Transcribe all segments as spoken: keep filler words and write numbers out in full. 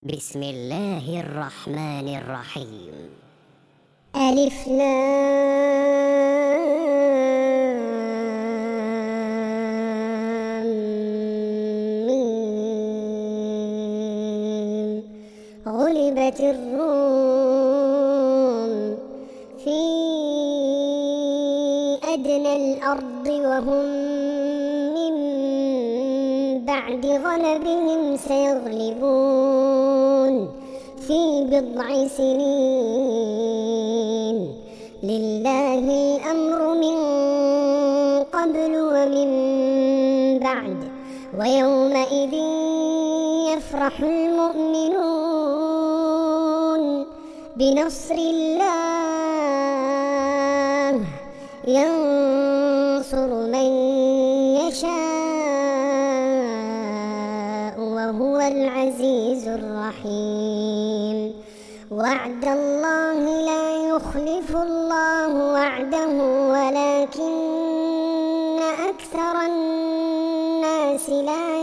بسم الله الرحمن الرحيم. ألف لام ميم. غلبت الروم في أدنى الأرض وهم من بعد غلبهم سيغلبون في بضع سنين. لله الأمر من قبل ومن بعد ويومئذ يفرح المؤمنون بنصر الله ينصر من يشاء وهو العزيز الرحيم. وعد الله لا يخلف الله وعده ولكن أكثر الناس لا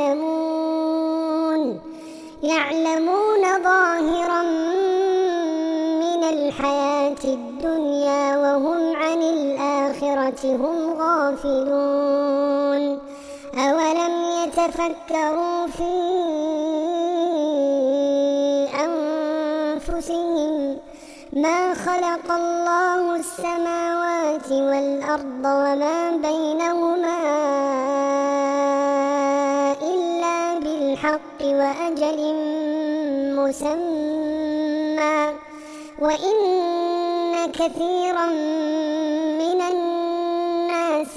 يعلمون يعلمون ظاهرا من الحياة الدنيا وهم عن الآخرة هم غافلون. أولم يتفكروا في أنفسهم ما خلق الله السماوات والأرض وما بينهما إلا بالحق وأجل مسمى وإن كثيرا من الناس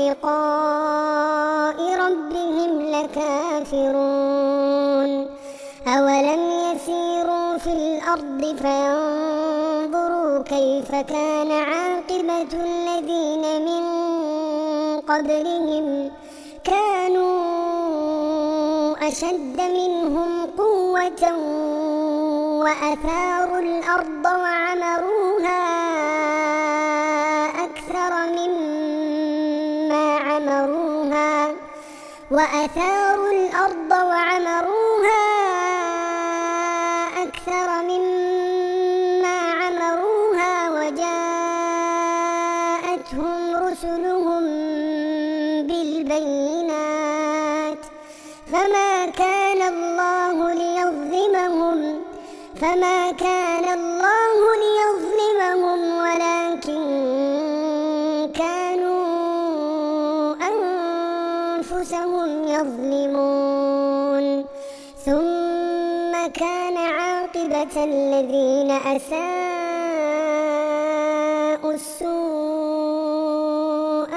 بلقاء ربهم لكافرون. أولم يسيروا في الأرض فينظروا كيف كان عاقبة الذين من قبلهم كانوا أشد منهم قوة وأثاروا الأرض وعمروها أكثر مما عمروها وأثاروا الأرض وعمروها أكثر مما عمروها وجاءتهم رسلهم بالبينات فما كان الله ليظلمهم فما كان الله ليظلمهم ولكن كانوا أنفسهم يظلمون. ثم كان عاقبة الذين أساءوا السوء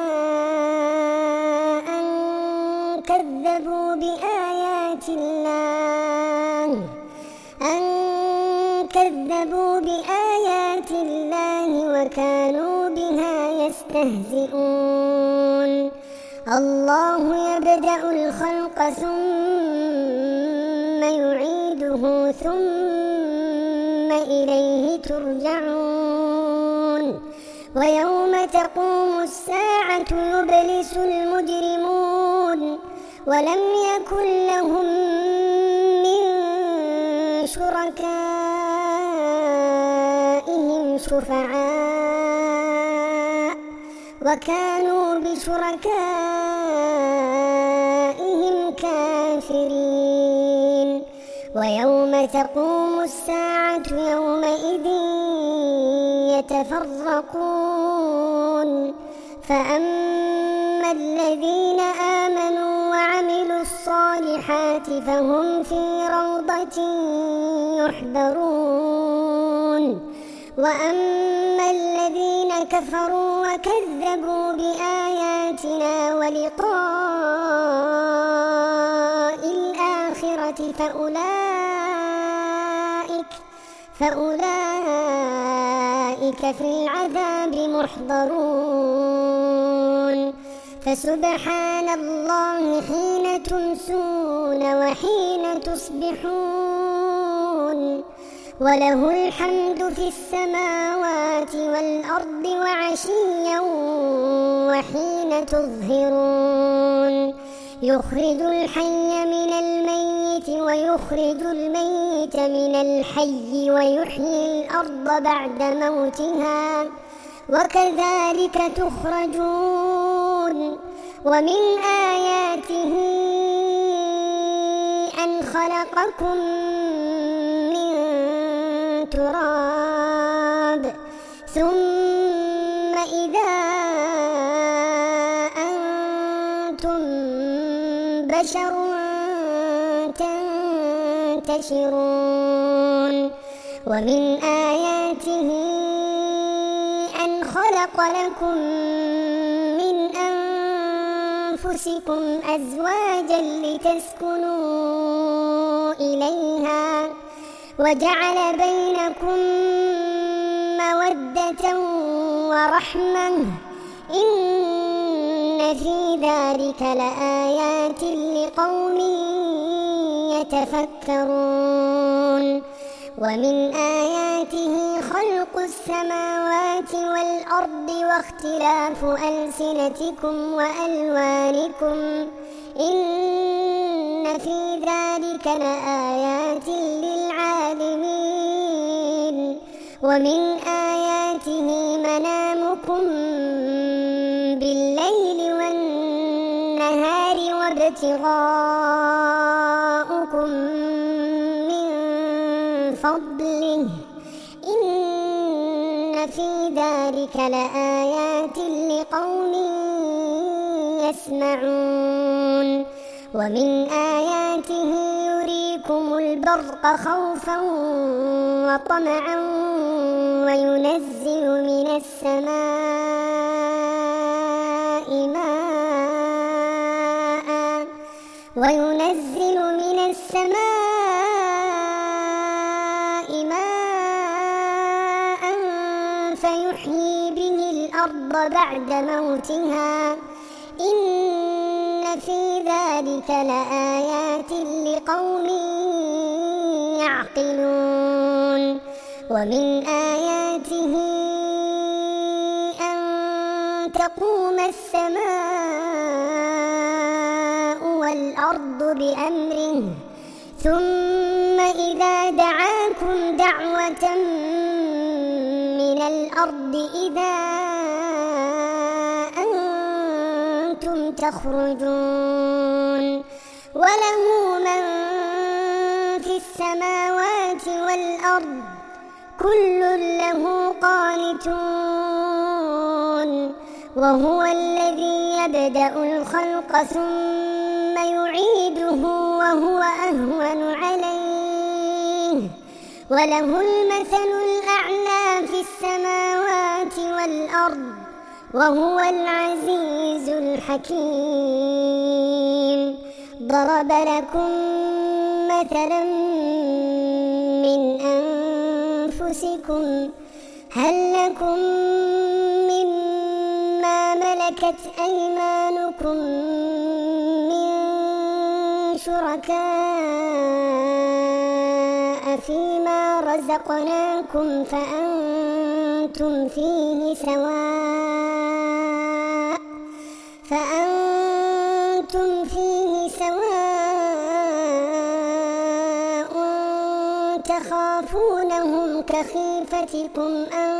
أن كذبوا بآيات الله أن كذبوا بآيات الله وكانوا بها يستهزئون. الله يبدأ الخلق ثم يعيده ثم إليه ترجعون. ويوم تقوم الساعة يبلس المجرمون ولم يكن لهم من شركائهم شفعاء وكانوا بشركائهم كافرين. ويوم تقوم الساعة يومئذ يتفرقون فأما الذين آمنوا وعملوا الصالحات فهم في روضة يحبرون. وأما الذين كفروا وكذبوا بآياتنا ولقاء الآخرة فأولئك فأولئك في العذاب محضرون. فسبحان الله حين تمسون وحين تصبحون وله الحمد في السماوات والأرض وعشيا وحين تظهرون. يخرج الحي من الميت ويخرج الميت من الحي ويحيي الأرض بعد موتها وكذلك تخرجون. ومن آياته أن خلقكم من تراب ثم إذا أنتم بشر تنتشرون. ومن آياته أن خلق لكم من أنفسكم أزواجا لتسكنوا إليها وجعل بينكم مودة ورحمة إن في ذلك لآيات لقوم يتفكرون. ومن آياته خلق السماوات والأرض واختلاف ألسنتكم وألوانكم إن في ذلك لآيات للعالمين. ومن آياته منامكم بالليل والنهار وابتغاؤكم من فضله إن في ذلك لآيات لقوم يسمعون. ومن آياته يريكم البرق خوفا وطمعا وينزل من السماء ماء وينزل من السماء ماء فيحيي به الأرض بعد موتها إن في ذلك لآيات لقوم يعقلون. ومن آياته أن تقوم السماء والأرض بأمره ثم إذا دعاكم دعوة من الأرض إذا أنتم تخرجون. وله من في السماوات والأرض كل له قانتون. وهو الذي يبدأ الخلق ثم يعيده وهو أهون عليه وله المثل الأعلى في السماوات والأرض وهو العزيز الحكيم. ضرب لكم مثلا من أنفسكم هل لكم مما ملكت أيمانكم من شركاء فيما رزقناكم فأنتم فيه سواء فأنتم فيه سواء تخافونهم كخيفتكم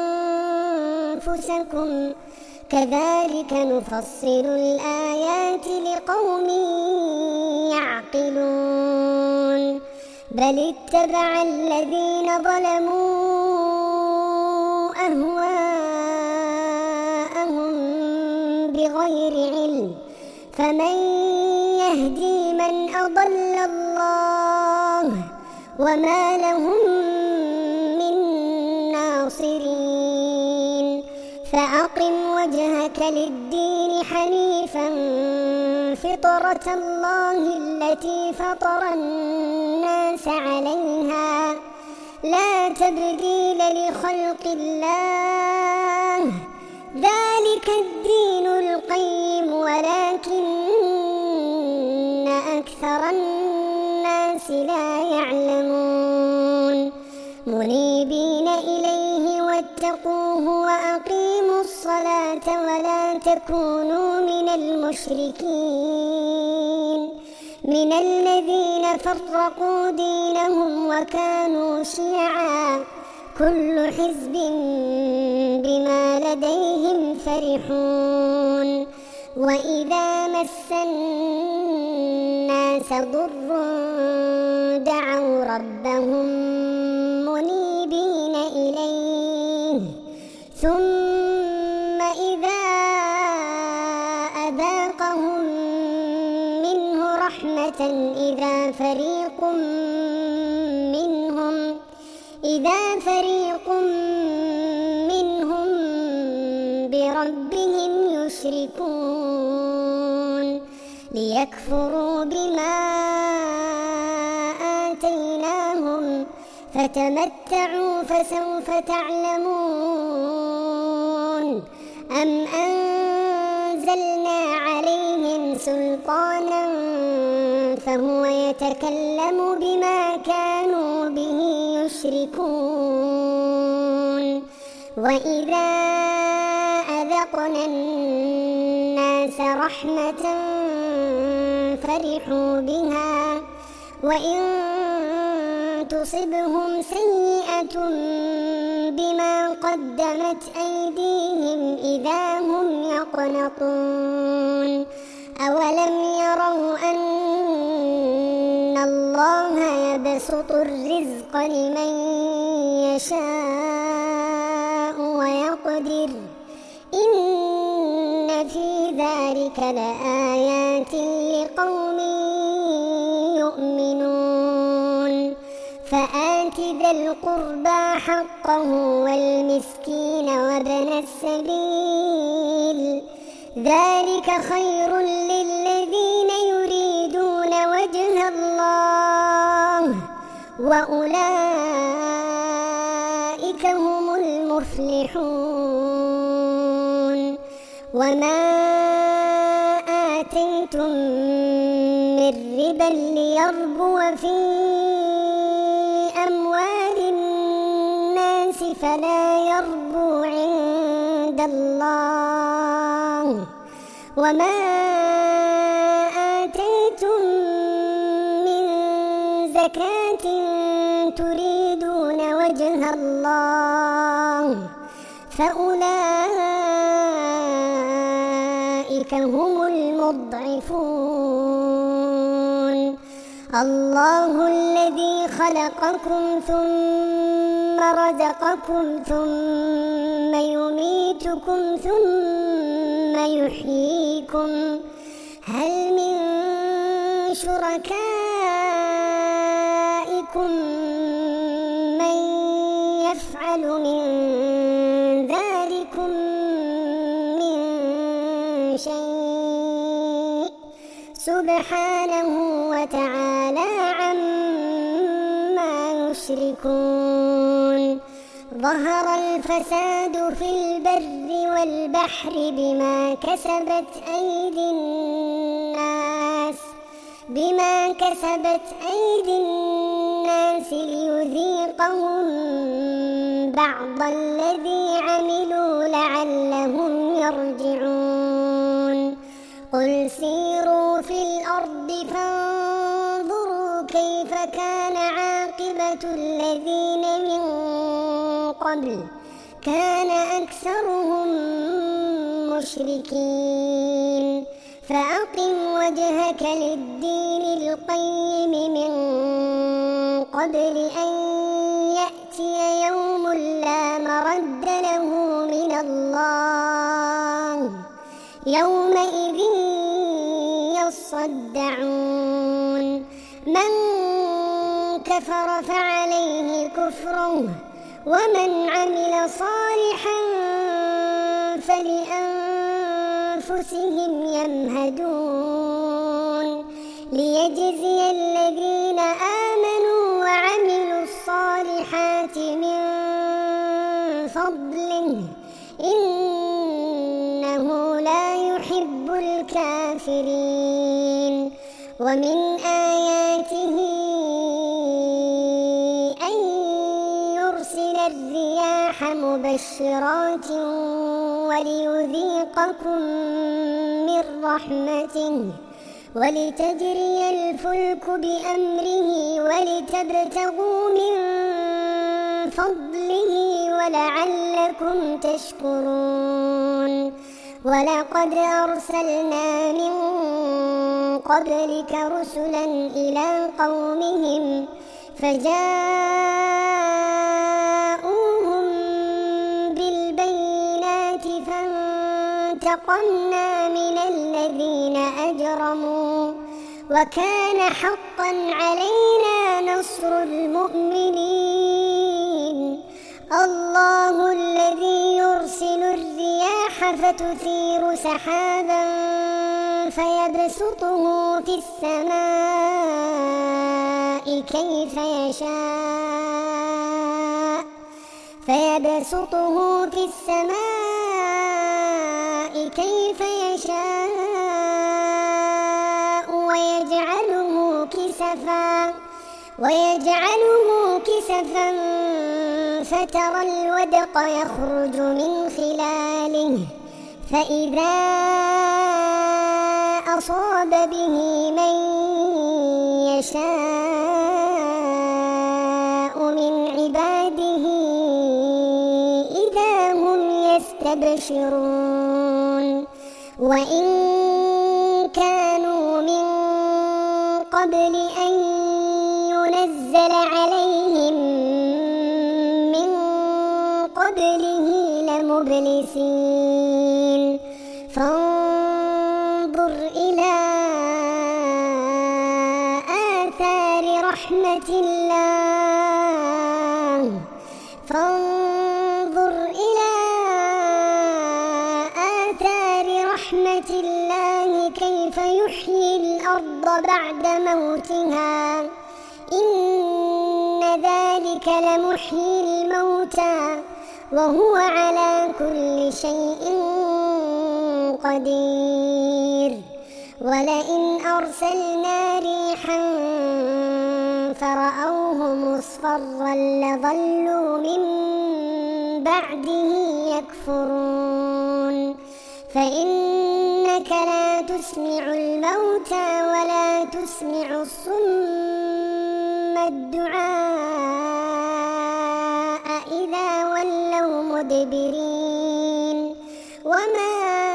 أنفسكم كذلك نفصل الآيات لقوم يعقلون. بل اتبع الذين ظلموا أهواءهم بغير علم فمن يهدي من أضل الله وما لهم من ناصرين. فأقم وجهك للدين حنيفا فطرة الله التي فطر الناس عليها لا تبديل لخلق الله ذلك الدين القيم ولكن أكثر الناس لا يعلمون. منيبين إليه واتقوه وأقيموا الصلاة ولا تكونوا من المشركين. من الذين فرقوا دينهم وكانوا شيعا كل حزب بما لديهم فرحون وإذا مس الناس ضر دعوا ربهم منيبين إليه ثم إذا أذاقهم منه رحمة إذا فريق منهم إذا فريق منهم بربهم يشركون ليكفروا بما آتيناهم فتمتعوا فسوف تعلمون أم أنزلنا عليهم سلطانا فهو يتكلم بما كانوا به يشركون وإذا أذقنا الناس رحمة فرحوا بها وإن تصبهم سيئة بما قدمت أيديهم إذا هم يقنطون أولم يروا أن الله يبسط الرزق لمن يشاء ويقدر إن في ذلك لآيات لقوم يؤمنون فآت ذا القربى حقه والمسكين وابن السبيل ذلك خير للذين يريدون وجه الله وأولئك هم المفلحون وما آتيتم من ربا ليربو في أموال الناس فلا يربو عند الله وما آتيتم من زكاة تريدون وجه الله فأولئك هم المضعفون الله الذي خلقكم ثم رزقكم ثم يميتكم ثم يحييكم هل من شركائكم من يفعل من ذلكم من شيء سبحانه وتعالى عما يشركون ظهر الفساد في البر والبحر بما كسبت أيدي الناس بما كسبت أيدي الناس ليذيقهم بعض الذي عملوا لعلهم يرجعون قل سيروا في الأرض فانظروا كيف كان عاقبة الذين من قبل كان أكثرهم مشركين فأقم وجهك للدين القيم من قبل أن يأتي يوم لا مرد له من الله يومئذ يصدعون من كفر فعليه كفره ومن عمل صالحا فلأنفسهم يمهدون ليجزي الذين آمنوا وعملوا الصالحات من فضله إنه لا يحب الكافرين ومن آياته أن يرسل الرياح مبشرات وليذيقكم من رحمته ولتجري الفلك بأمره ولتبتغوا من فضله ولعلكم تشكرون ولقد أرسلنا من قبلك رسلا إلى قومهم فجاءوهم بالبينات فانتقمنا من الذين أجرموا وكان حقا علينا نصر المؤمنين الله الذي يرسل الرياح فتثير سحابا فيبسطه في السماء كيف يشاء فيبسطه في السماء كيف يشاء ويجعله كسفا ويجعله كسفا فترى الودق يخرج من خلاله فإذا أصاب به من يشاء من عباده إذا هم يستبشرون وإن كانوا من قبل أن ينزل عليهم من قبله لمبلسين فانظر إلى آثار رحمة الله فانظر إلى آثار رحمة الله كيف يحيي الأرض بعد موتها إن ذلك لمحيي الموتى وهو على كل شيء قدير ولئن أرسلنا ريحا فرأوه مصفرا لظلوا من بعده يكفرون فإنك لا تسمع الموتى ولا تسمع الصم الدعاء إذا ولوا مدبرين وما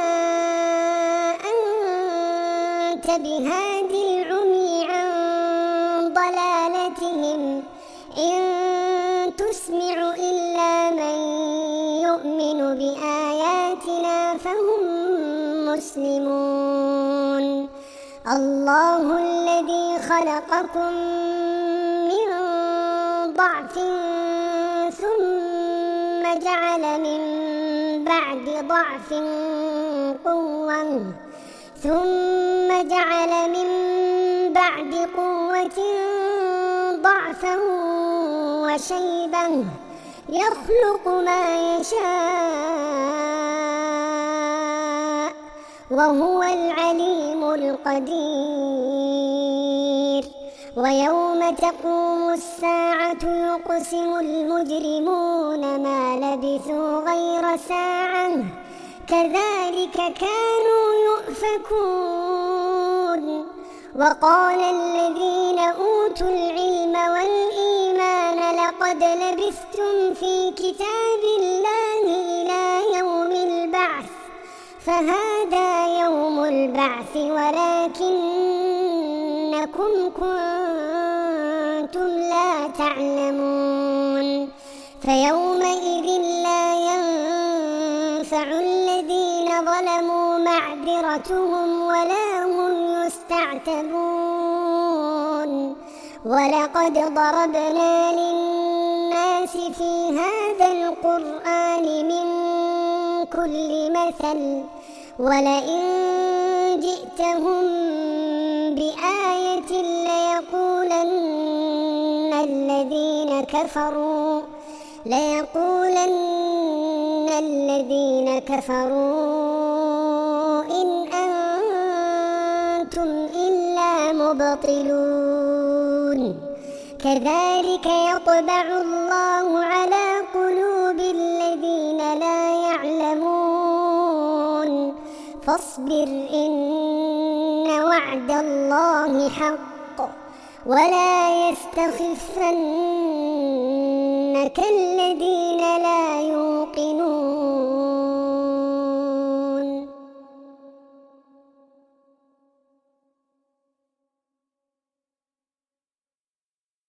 أنت بهاد العمي عن ضلالتهم إن تسمع إلا من يؤمن بآياتنا فهم مسلمون الله الذي خلقكم من ضعف ثم جعل من بعد ضعف قوة ثم جعل من بعد قوة ضعفا وشيبا يخلق ما يشاء وهو العليم القدير ويوم تقوم الساعة يقسم المجرمون ما لبثوا غير ساعة كذلك كانوا يؤفكون وقال الذين أوتوا العلم والإيمان لقد لبثتم في كتاب الله إلى يوم البعث فهذا يوم البعث ولكنكم كنتم لا تعلمون فيومئذ لا ينفع الذين ظلموا معذرتهم ولا هم يستعتبون ولقد ضربنا للناس في هذا القرآن من كل مثل ولئن جئتهم بآية ليقولن الذين كفروا ليقولن الذين كفروا إن أنتم إلا مبطلون كذلك يطبع الله على قلوب الذين لا يعلمون فاصبر إن وعد الله حق ولا يستخفنك الذين لا يوقنون